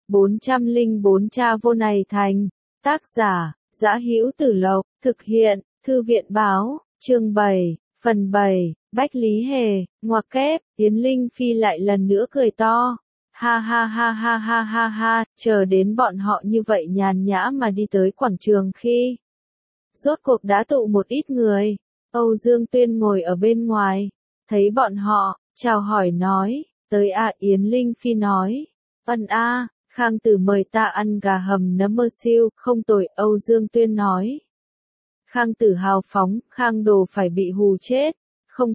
404 Cha vô này thành. Tác giả, Dã Hữu Tử Lộc, thực hiện, Thư viện báo, chương 7, phần 7, Bách Lý Hề, ngoặc kép, Yến Linh Phi lại lần nữa cười to. Ha ha ha ha ha ha ha, chờ đến bọn họ như vậy nhàn nhã mà đi tới quảng trường khi rốt cuộc đã tụ một ít người. Âu Dương Tuyên ngồi ở bên ngoài, thấy bọn họ, chào hỏi nói, tới à. Yến Linh Phi nói, a, Khang Tử mời ta ăn gà hầm nấm mơ siêu, không tồi. Âu Dương Tuyên nói. Khang Tử hào phóng, Khang Đồ phải bị hù chết. Không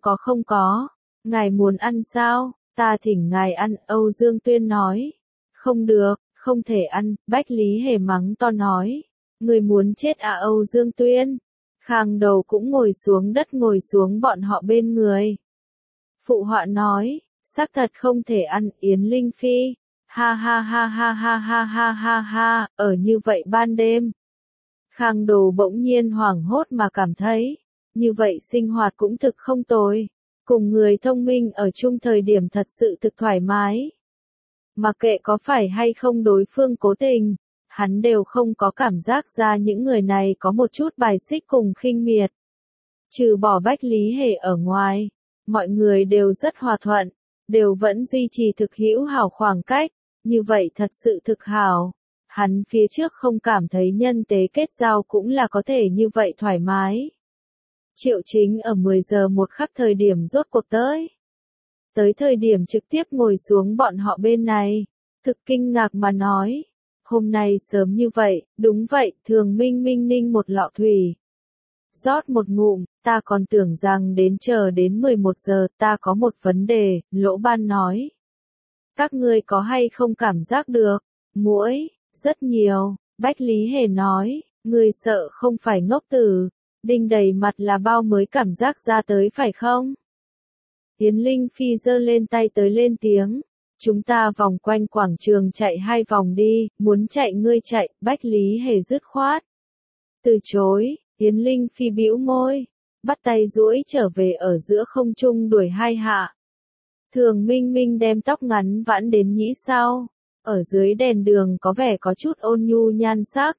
có, ngài muốn ăn sao, ta thỉnh ngài ăn. Âu Dương Tuyên nói. Không được, không thể ăn. Bách Lý Hề mắng to nói. Người muốn chết à. Âu Dương Tuyên. Khang Đầu cũng ngồi xuống đất, ngồi xuống bọn họ bên người. Phụ họa nói, xác thật không thể ăn. Yến Linh Phi. Ha ha ha ha ha ha ha ha ha, ở như vậy ban đêm. Khang Đồ bỗng nhiên hoảng hốt mà cảm thấy, như vậy sinh hoạt cũng thực không tồi. Cùng người thông minh ở chung thời điểm thật sự thực thoải mái. Mặc kệ có phải hay không đối phương cố tình, hắn đều không có cảm giác ra những người này có một chút bài xích cùng khinh miệt. Trừ bỏ Bách Lý Hề ở ngoài, mọi người đều rất hòa thuận, đều vẫn duy trì thực hữu hảo khoảng cách, như vậy thật sự thực hảo. Hắn phía trước không cảm thấy nhân tế kết giao cũng là có thể như vậy thoải mái. Triệu Chính ở 10 giờ một khắc thời điểm rốt cuộc tới. Tới thời điểm trực tiếp ngồi xuống bọn họ bên này, thực kinh ngạc mà nói. Hôm nay sớm như vậy, đúng vậy. Thường Minh Minh ninh một lọ thủy. Rót một ngụm, ta còn tưởng rằng đến chờ đến 11 giờ. Ta có một vấn đề, Lỗ Ban nói. Các ngươi có hay không cảm giác được? Muỗi, rất nhiều. Bách Lý Hề nói, ngươi sợ không phải ngốc tử. Đinh đầy mặt là bao mới cảm giác ra tới phải không? Yến Linh Phi giơ lên tay tới lên tiếng. Chúng ta vòng quanh quảng trường chạy 2 vòng đi, muốn chạy ngươi chạy. Bách Lý Hề dứt khoát. Từ chối. Yến Linh Phi bĩu môi, bắt tay duỗi trở về ở giữa không trung đuổi 2 hạ. Thường Minh Minh đem tóc ngắn vãn đến nhĩ sau, ở dưới đèn đường có vẻ có chút ôn nhu nhan sắc.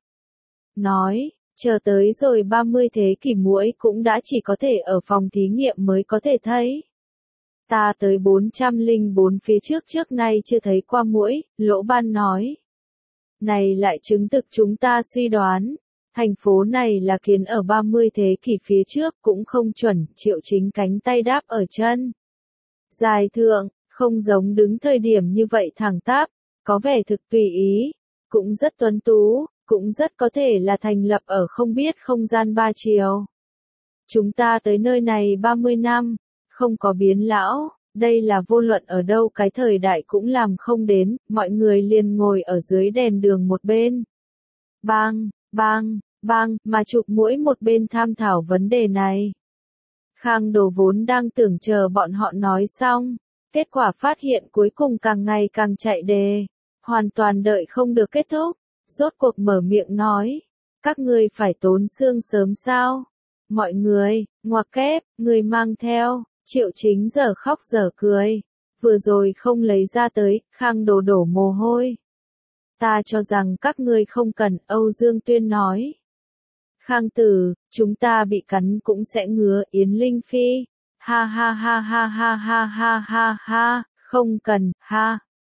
Nói, chờ tới rồi 30 thế kỷ muỗi cũng đã chỉ có thể ở phòng thí nghiệm mới có thể thấy. Ta tới 404 phía trước nay chưa thấy qua muỗi. Lỗ Ban nói. Này lại chứng thực chúng ta suy đoán. Thành phố này là kiến ở 30 thế kỷ phía trước cũng không chuẩn. Triệu Chính cánh tay đáp ở chân. Dài thượng, không giống đứng thời điểm như vậy thẳng tắp, có vẻ thực tùy ý, cũng rất tuấn tú, cũng rất có thể là thành lập ở không biết không gian 3 chiều. Chúng ta tới nơi này 30 năm, không có biến lão, đây là vô luận ở đâu cái thời đại cũng làm không đến. Mọi người liền ngồi ở dưới đèn đường một bên. Bang, bang, bang, mà chụp muỗi một bên tham thảo vấn đề này. Khang Đồ vốn đang tưởng chờ bọn họ nói xong, kết quả phát hiện cuối cùng càng ngày càng chạy đề, hoàn toàn đợi không được kết thúc, rốt cuộc mở miệng nói, các ngươi phải tốn xương sớm sao? Mọi người, ngoặc kép, người mang theo. Triệu Chính giờ khóc giờ cười, vừa rồi không lấy ra tới. Khang Đồ đổ mồ hôi. Ta cho rằng các ngươi không cần. Âu Dương Tuyên nói. Khang Tử, chúng ta bị cắn cũng sẽ ngứa. Yến Linh Phi, ha ha ha ha ha ha ha ha ha, không cần, ha.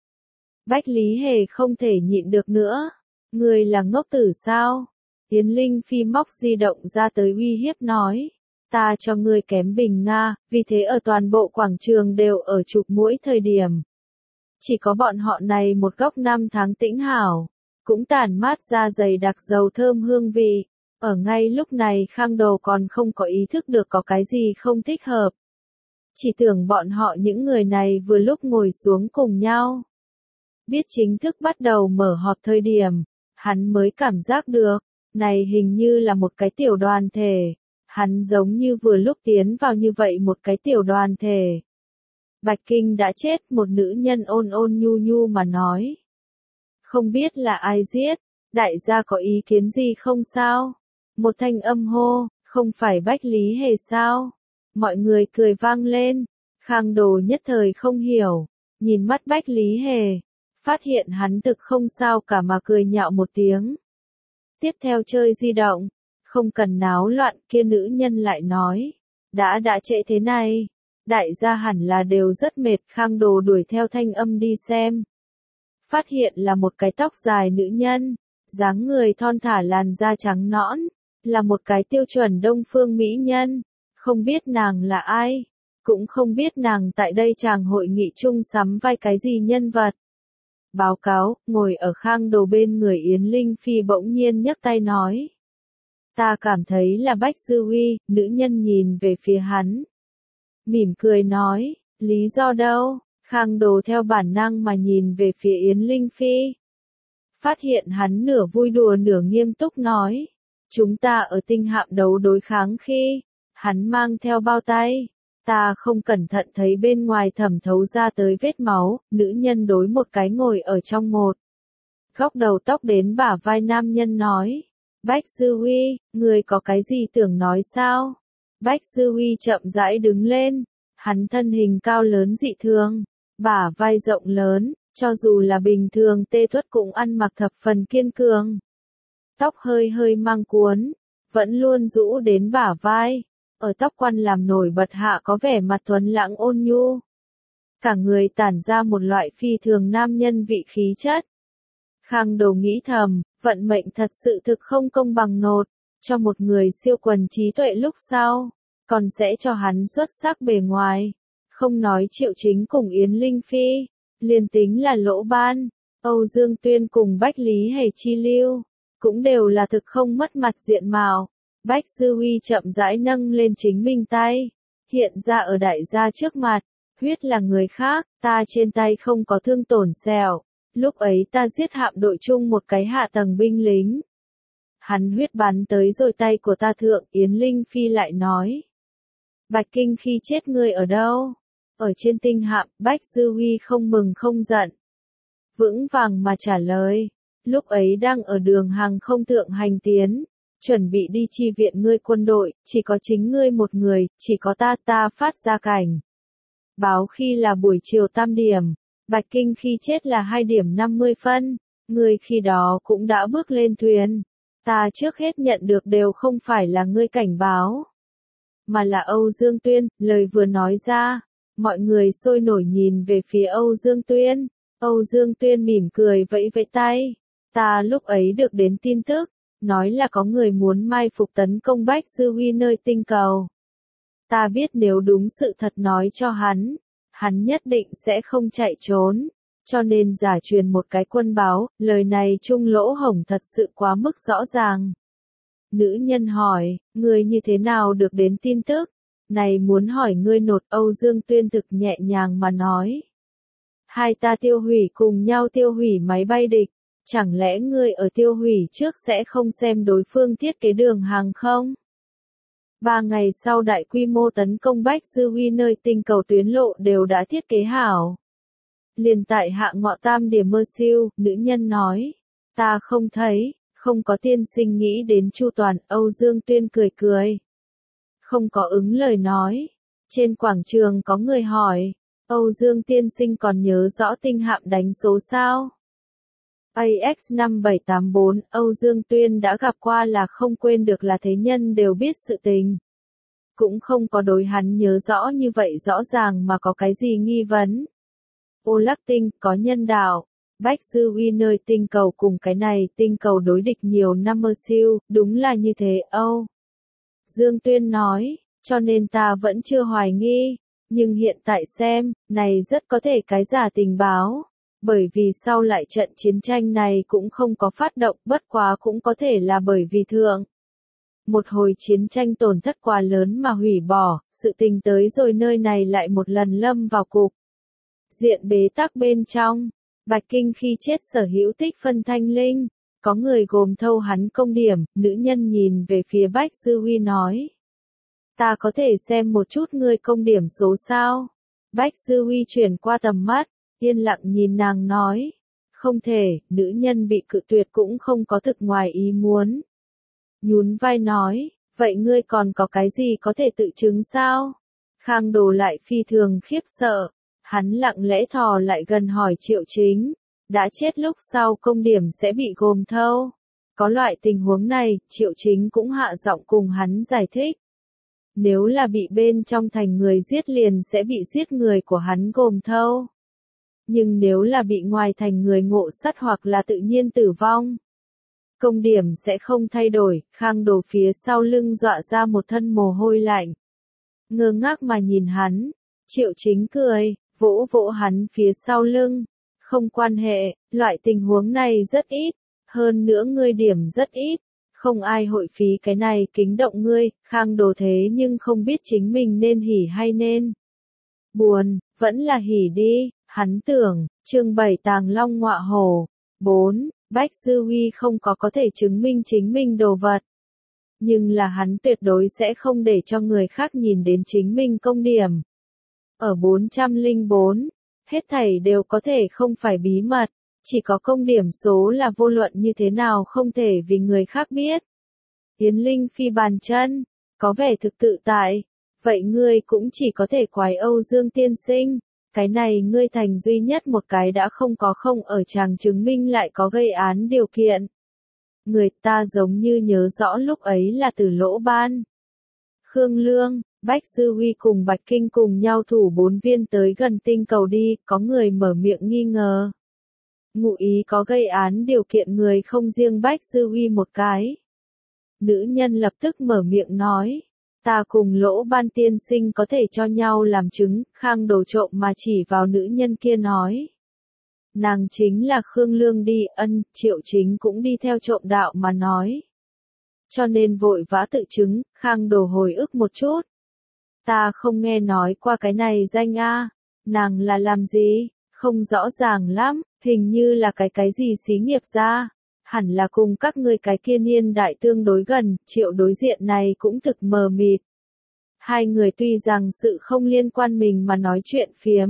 Bách Lý Hề không thể nhịn được nữa. Người là ngốc tử sao? Yến Linh Phi móc di động ra tới uy hiếp nói. Ta cho ngươi kém bình Nga, vì thế ở toàn bộ quảng trường đều ở chụp muỗi thời điểm. Chỉ có bọn họ này một góc 5 tháng tĩnh hảo, cũng tản mát ra dày đặc dầu thơm hương vị. Ở ngay lúc này Khang Đồ còn không có ý thức được có cái gì không thích hợp. Chỉ tưởng bọn họ những người này vừa lúc ngồi xuống cùng nhau. Biết chính thức bắt đầu mở họp thời điểm, hắn mới cảm giác được, này hình như là một cái tiểu đoàn thể. Hắn giống như vừa lúc tiến vào như vậy một cái tiểu đoàn thể. Bạch Kinh đã chết. Một nữ nhân ôn ôn nhu nhu mà nói. Không biết là ai giết, đại gia có ý kiến gì không sao? Một thanh âm hô, không phải Bách Lý Hề sao? Mọi người cười vang lên. Khang Đồ nhất thời không hiểu, nhìn mắt Bách Lý Hề, Phát hiện hắn thực không sao cả mà cười nhạo một tiếng. Tiếp theo chơi di động. Không cần náo loạn, kia nữ nhân lại nói. Đã trễ thế này. Đại gia hẳn là đều rất mệt, Khang Đồ đuổi theo thanh âm đi xem. Phát hiện là một cái tóc dài nữ nhân, dáng người thon thả, làn da trắng nõn, là một cái tiêu chuẩn đông phương mỹ nhân. Không biết nàng là ai, cũng không biết nàng tại đây chàng hội nghị chung sắm vai cái gì nhân vật. Báo cáo, ngồi ở Khang Đồ bên người Yến Linh Phi bỗng nhiên nhấc tay nói. Ta cảm thấy là Bách Dư Huy. Nữ nhân nhìn về phía hắn. Mỉm cười nói, lý do đâu? Khang Đồ theo bản năng mà nhìn về phía Yến Linh Phi. Phát hiện hắn nửa vui đùa nửa nghiêm túc nói. Chúng ta ở tinh hạm đấu đối kháng khi, hắn mang theo bao tay. Ta không cẩn thận thấy bên ngoài thẩm thấu ra tới vết máu, nữ nhân đối một cái ngồi ở trong một góc đầu tóc đến bả vai nam nhân nói. Bách Dư Huy, người có cái gì tưởng nói sao? Bách Dư Huy chậm rãi đứng lên, hắn thân hình cao lớn dị thường, bả vai rộng lớn, cho dù là bình thường tê tuất cũng ăn mặc thập phần kiên cường. Tóc hơi hơi mang cuốn, vẫn luôn rũ đến bả vai, ở tóc quan làm nổi bật hạ có vẻ mặt tuấn lãng ôn nhu. Cả người tản ra một loại phi thường nam nhân vị khí chất. Khang Đồ nghĩ thầm, vận mệnh thật sự thực không công bằng nột, cho một người siêu quần trí tuệ lúc sau, còn sẽ cho hắn xuất sắc bề ngoài. Không nói Triệu Chính cùng Yến Linh Phi, liền tính là Lỗ Ban, Âu Dương Tuyên cùng Bách Lý Hề Chi Lưu, cũng đều là thực không mất mặt diện mạo. Bách Dư Huy chậm rãi nâng lên chính mình tay, hiện ra ở đại gia trước mặt, huyết là người khác, ta trên tay không có thương tổn sẹo. Lúc ấy ta giết hạm đội chung một cái hạ tầng binh lính. Hắn huyết bắn tới rồi tay của ta thượng, Yến Linh Phi lại nói. Bạch Kinh khi chết ngươi ở đâu? Ở trên tinh hạm, Bách Dư Huy không mừng không giận. Vững vàng mà trả lời. Lúc ấy đang ở đường hàng không thượng hành tiến. Chuẩn bị đi chi viện ngươi quân đội, chỉ có chính ngươi một người, chỉ có ta phát ra cảnh. Báo khi là buổi chiều 8 điểm. Bạch Kinh khi chết là 2 điểm 50 phân, ngươi khi đó cũng đã bước lên thuyền. Ta trước hết nhận được đều không phải là ngươi cảnh báo, mà là Âu Dương Tuyên. Lời vừa nói ra, mọi người sôi nổi nhìn về phía Âu Dương Tuyên. Âu Dương Tuyên mỉm cười vẫy vẫy tay. Ta lúc ấy được đến tin tức, nói là có người muốn mai phục tấn công Bách Dư Huy nơi tinh cầu. Ta biết nếu đúng sự thật nói cho hắn nhất định sẽ không chạy trốn, cho nên giả truyền một cái quân báo, lời này chung lỗ hổng thật sự quá mức rõ ràng. Nữ nhân hỏi, ngươi như thế nào được đến tin tức? Này muốn hỏi ngươi nột. Âu Dương Tuyên thực nhẹ nhàng mà nói. Hai ta tiêu hủy cùng nhau tiêu hủy máy bay địch, chẳng lẽ ngươi ở tiêu hủy trước sẽ không xem đối phương thiết kế đường hàng không? 3 ngày sau đại quy mô tấn công Bách Dư Huy nơi tinh cầu tuyến lộ đều đã thiết kế hảo. Liền tại hạ ngọ 8 điểm mơ siêu, nữ nhân nói. Ta không thấy, không có tiên sinh nghĩ đến chu toàn. Âu Dương Tuyên cười cười. Không có ứng lời nói. Trên quảng trường có người hỏi. Âu Dương tiên sinh còn nhớ rõ tinh hạm đánh số sao? AX5784, Âu Dương Tuyên đã gặp qua là không quên được, là thế nhân đều biết sự tình. Cũng không có đối hắn nhớ rõ như vậy rõ ràng mà có cái gì nghi vấn. Ô Lắc Tinh, có nhân đạo. Bách Dư Huy nơi tinh cầu cùng cái này tinh cầu đối địch nhiều năm mơ siêu, đúng là như thế. Âu Dương Tuyên nói, cho nên ta vẫn chưa hoài nghi, nhưng hiện tại xem, này rất có thể cái giả tình báo. Bởi vì sau lại trận chiến tranh này cũng không có phát động, bất quá cũng có thể là bởi vì thượng. Một hồi chiến tranh tổn thất quá lớn mà hủy bỏ, sự tình tới rồi nơi này lại một lần lâm vào cục diện bế tắc bên trong. Bạch Kinh khi chết sở hữu tích phân thanh linh, có người gồm thâu hắn công điểm. Nữ nhân nhìn về phía Bách Dư Huy nói. Ta có thể xem một chút ngươi công điểm số sao? Bách Dư Huy chuyển qua tầm mắt, yên lặng nhìn nàng nói. Không thể. Nữ nhân bị cự tuyệt cũng không có thực ngoài ý muốn. Nhún vai nói, vậy ngươi còn có cái gì có thể tự chứng sao? Khang Đồ lại phi thường khiếp sợ. Hắn lặng lẽ thò lại gần hỏi Triệu Chính. đã chết lúc sau công điểm sẽ bị gồm thâu. Có loại tình huống này, Triệu Chính cũng hạ giọng cùng hắn giải thích. Nếu là bị bên trong thành người giết liền sẽ bị giết người của hắn gồm thâu. Nhưng nếu là bị ngoài thành người ngộ sát hoặc là tự nhiên tử vong, công điểm sẽ không thay đổi. Khang Đồ phía sau lưng dọa ra một thân mồ hôi lạnh. Ngơ ngác mà nhìn hắn, Triệu Chính cười, vỗ vỗ hắn phía sau lưng. Không quan hệ, loại tình huống này rất ít, hơn nữa ngươi điểm rất ít, không ai hội phí cái này kính động ngươi. Khang Đồ thế nhưng không biết chính mình nên hỉ hay nên buồn, vẫn là hỉ đi, hắn tưởng. Chương 7 Tàng Long Ngọa Hổ. 4. Bách Dư Huy không có thể chứng minh chính mình đồ vật. Nhưng là hắn tuyệt đối sẽ không để cho người khác nhìn đến chính mình công điểm. Ở 404, hết thảy đều có thể không phải bí mật, chỉ có công điểm số là vô luận như thế nào không thể vì người khác biết. Yến Linh Phi bàn chân, có vẻ thực tự tại, vậy ngươi cũng chỉ có thể quái Âu Dương tiên sinh, cái này ngươi thành duy nhất một cái đã không ở chàng chứng minh lại có gây án điều kiện. Người ta giống như nhớ rõ lúc ấy là từ Lỗ Ban, Khương Lương, Bách Dư Huy cùng Bạch Kinh cùng nhau thủ 4 viên tới gần tinh cầu đi, có người mở miệng nghi ngờ. Ngụ ý có gây án điều kiện người không riêng Bách Dư Huy một cái. Nữ nhân lập tức mở miệng nói, ta cùng Lỗ Ban tiên sinh có thể cho nhau làm chứng. Khang Đồ trộm mà chỉ vào nữ nhân kia nói. Nàng chính là Khương Lương đi. Triệu Chính cũng đi theo trộm đạo mà nói. Cho nên vội vã tự chứng. Khang Đồ hồi ức một chút. Ta không nghe nói qua cái này danh a. Nàng là làm gì? Không rõ ràng lắm, hình như là cái gì xí nghiệp ra. Hẳn là cùng các ngươi cái kia niên đại tương đối gần. Triệu đối diện này cũng thực mờ mịt. Hai người tuy rằng sự không liên quan mình mà nói chuyện phiếm.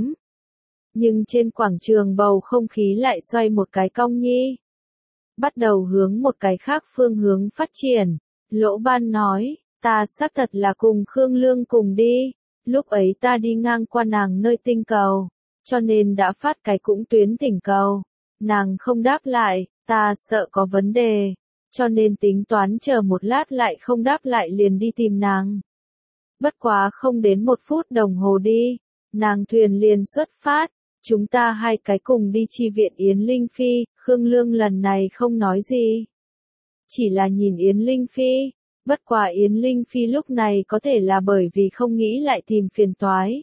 Nhưng trên quảng trường bầu không khí lại xoay một cái cong nhi. Bắt đầu hướng một cái khác phương hướng phát triển. Lỗ Ban nói, ta xác thật là cùng Khương Lương cùng đi. Lúc ấy ta đi ngang qua nàng nơi tinh cầu. Cho nên đã phát cái cũng tuyến thỉnh cầu. Nàng không đáp lại, ta sợ có vấn đề. Cho nên tính toán chờ một lát lại không đáp lại liền đi tìm nàng. Bất quá không đến 1 phút đồng hồ đi. Nàng thuyền liền xuất phát. Chúng ta hai cái cùng đi chi viện Yến Linh Phi. Khương Lương lần này không nói gì. Chỉ là nhìn Yến Linh Phi. Bất quá Yến Linh Phi lúc này có thể là bởi vì không nghĩ lại tìm phiền toái.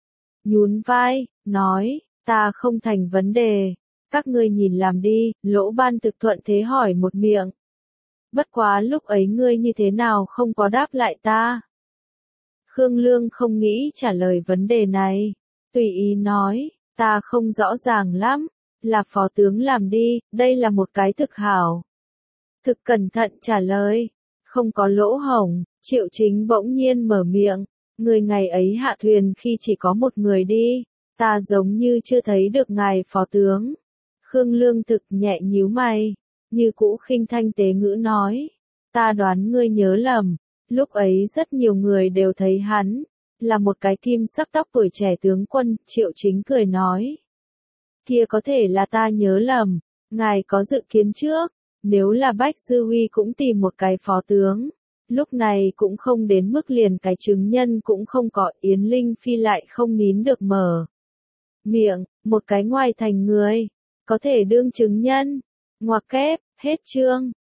Nhún vai, nói, ta không thành vấn đề. Các ngươi nhìn làm đi. Lỗ Ban thực thuận thế hỏi một miệng. Bất quá lúc ấy ngươi như thế nào không có đáp lại ta? Khương Lương không nghĩ trả lời vấn đề này. Tùy ý nói, ta không rõ ràng lắm. Là phó tướng làm đi, đây là một cái thực hảo. Thực cẩn thận trả lời. Không có lỗ hổng. Triệu Chính bỗng nhiên mở miệng. Người ngày ấy hạ thuyền khi chỉ có một người đi. Ta giống như chưa thấy được ngài phó tướng. Khương Lương thực nhẹ nhíu mày. Như cũ khinh thanh tế ngữ nói. Ta đoán ngươi nhớ lầm. Lúc ấy rất nhiều người đều thấy hắn. Là một cái kim sắc tóc tuổi trẻ tướng quân. Triệu Chính cười nói. Kia có thể là ta nhớ lầm. Ngài có dự kiến trước. Nếu là Bách Dư Huy cũng tìm một cái phó tướng. Lúc này cũng không đến mức liền cái chứng nhân cũng không có. Yến Linh Phi lại không nín được mở miệng. Một cái ngoài thành người. Có thể đương chứng nhân. Ngoặc kép, hết chương.